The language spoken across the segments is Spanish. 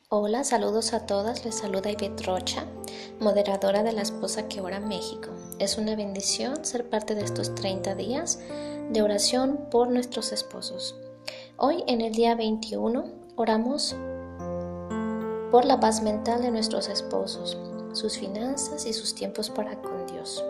Hola, saludos a todas, les saluda Ivette Rocha, moderadora de La Esposa que Ora México. Es una bendición ser parte de estos 30 días de oración por nuestros esposos. Hoy, en el día 21, oramos por la paz mental de nuestros esposos, sus finanzas y sus tiempos para con Dios.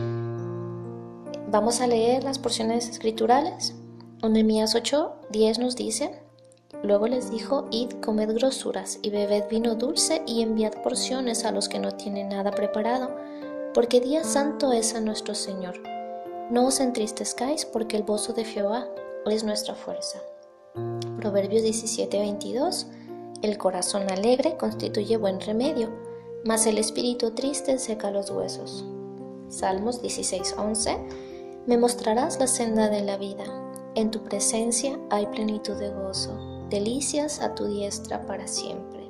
Vamos a leer las porciones escriturales. Nehemías 8:10 nos dice: Luego les dijo: Id, comed grosuras y bebed vino dulce y enviad porciones a los que no tienen nada preparado, porque día santo es a nuestro Señor. No os entristezcáis, porque el gozo de Jehová es nuestra fuerza. Proverbios 17:22. El corazón alegre constituye buen remedio, mas el espíritu triste seca los huesos. Salmos 16:11. Me mostrarás la senda de la vida. En tu presencia hay plenitud de gozo, delicias a tu diestra para siempre.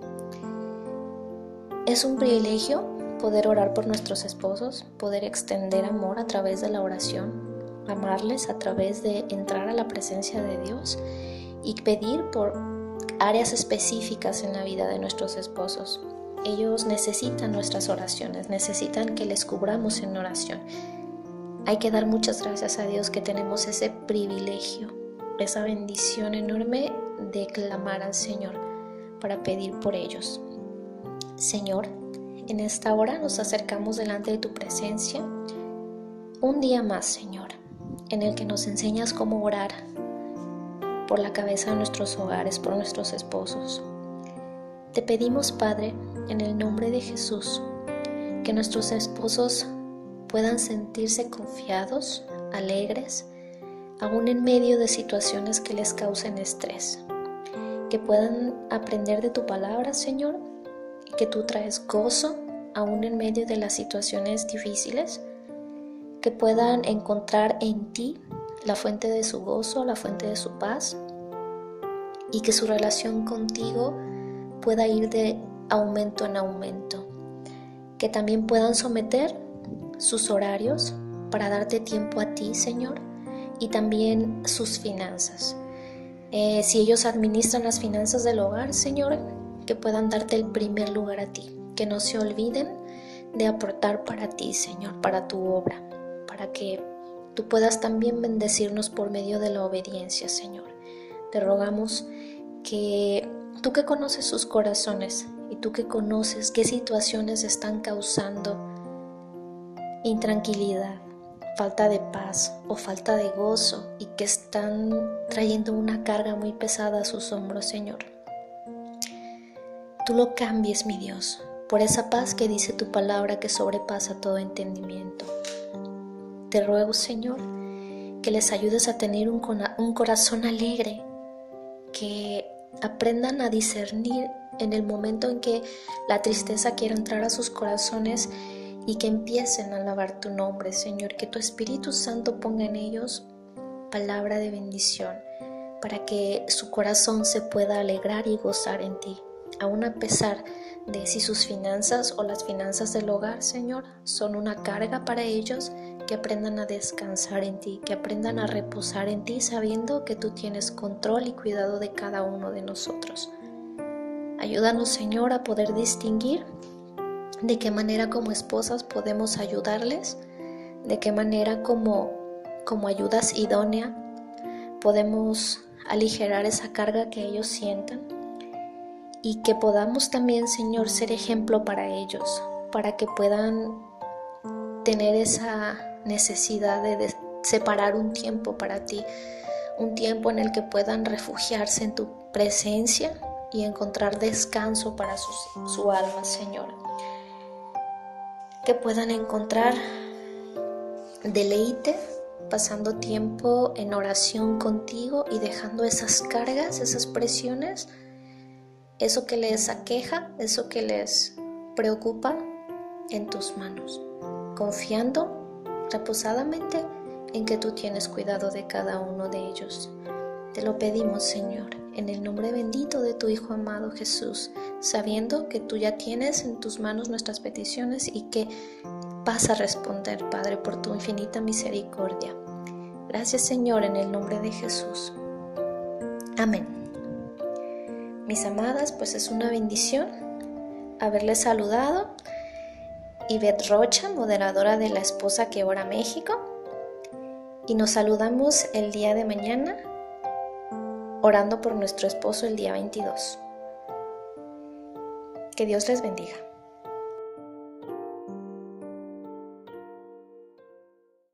Es un privilegio poder orar por nuestros esposos, poder extender amor a través de la oración, amarles a través de entrar a la presencia de Dios y pedir por áreas específicas en la vida de nuestros esposos. Ellos necesitan nuestras oraciones, necesitan que les cubramos en oración. Hay que dar muchas gracias a Dios que tenemos ese privilegio, esa bendición enorme de clamar al Señor para pedir por ellos. Señor, en esta hora nos acercamos delante de tu presencia, un día más, Señor, en el que nos enseñas cómo orar por la cabeza de nuestros hogares, por nuestros esposos. Te pedimos, Padre, en el nombre de Jesús, que nuestros esposos puedan sentirse confiados, alegres, aún en medio de situaciones que les causen estrés. Que puedan aprender de tu palabra, Señor, y que tú traes gozo aún en medio de las situaciones difíciles. Que puedan encontrar en ti la fuente de su gozo, la fuente de su paz, y que su relación contigo pueda ir de aumento en aumento. Que también puedan someter sus horarios para darte tiempo a ti, Señor, y también sus finanzas. Si ellos administran las finanzas del hogar, Señor, que puedan darte el primer lugar a ti, que no se olviden de aportar para ti, Señor, para tu obra, para que tú puedas también bendecirnos por medio de la obediencia, Señor. Te rogamos que tú que conoces sus corazones y tú que conoces qué situaciones están causando intranquilidad, falta de paz o falta de gozo y que están trayendo una carga muy pesada a sus hombros, Señor. Tú lo cambies, mi Dios, por esa paz que dice tu palabra que sobrepasa todo entendimiento. Te ruego, Señor, que les ayudes a tener un corazón alegre, que aprendan a discernir en el momento en que la tristeza quiera entrar a sus corazones y que empiecen a alabar tu nombre, Señor, que tu Espíritu Santo ponga en ellos palabra de bendición para que su corazón se pueda alegrar y gozar en ti, aun a pesar de si sus finanzas o las finanzas del hogar, Señor, son una carga para ellos, que aprendan a descansar en ti, que aprendan a reposar en ti, sabiendo que tú tienes control y cuidado de cada uno de nosotros. Ayúdanos, Señor, a poder distinguir de qué manera como esposas podemos ayudarles, de qué manera como ayudas idónea podemos aligerar esa carga que ellos sientan y que podamos también, Señor, ser ejemplo para ellos, para que puedan tener esa necesidad de separar un tiempo para ti, un tiempo en el que puedan refugiarse en tu presencia y encontrar descanso para su alma, Señor. Que puedan encontrar deleite pasando tiempo en oración contigo y dejando esas cargas, esas presiones, eso que les aqueja, eso que les preocupa en tus manos, confiando reposadamente en que tú tienes cuidado de cada uno de ellos. Te lo pedimos, Señor, en el nombre bendito de tu Hijo amado Jesús, sabiendo que tú ya tienes en tus manos nuestras peticiones y que vas a responder, Padre, por tu infinita misericordia. Gracias, Señor, en el nombre de Jesús. Amén. Mis amadas, pues es una bendición haberles saludado. Ivette Rocha, moderadora de La Esposa que Ora México. Y nos saludamos el día de mañana, orando por nuestro esposo el día 22. Que Dios les bendiga.